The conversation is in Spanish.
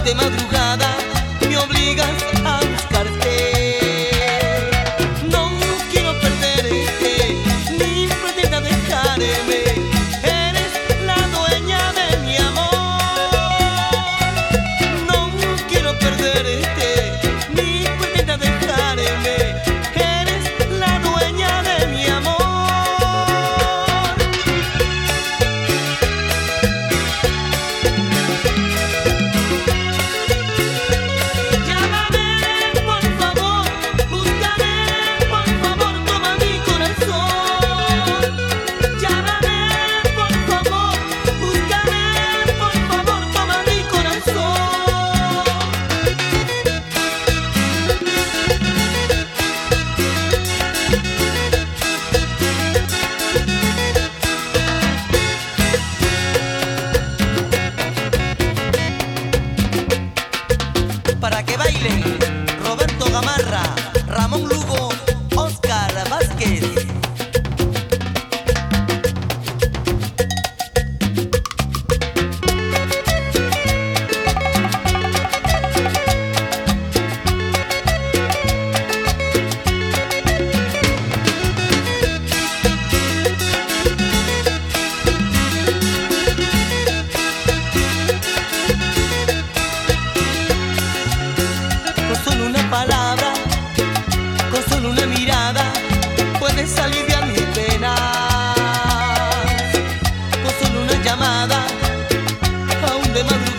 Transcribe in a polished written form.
de madrugada me obligas a buscarte. No quiero perderte, ni pretenda dejarme. Eres la dueña de mi amor. No quiero perderte, ni pretenda dejarme. Eres la dueña de mi amor. Para que bailen Roberto Gamarra, Ramón Lugo, Oscar Vázquez. Palabra, con solo una mirada, puedes aliviar mis penas. Con solo una llamada, aún de madrugada.